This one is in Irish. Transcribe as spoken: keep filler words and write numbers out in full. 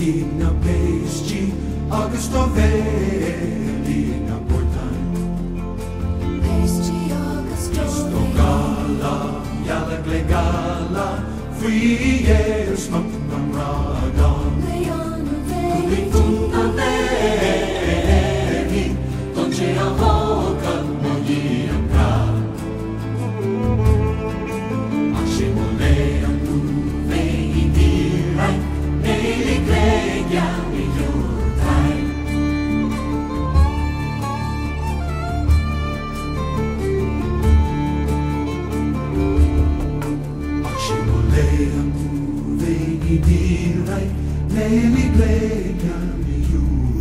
Ig na pesti agus to veli na portan. Pesti agus to Sto gala, yala glegala, free air smoke ng ragan. Leon veli Kung averi, donde a hokan mo yiyang ka. Aksimule ang uve iniray, nailiglegya niyutay. Aksimule ang uve iniray, nailiglegya niyutay.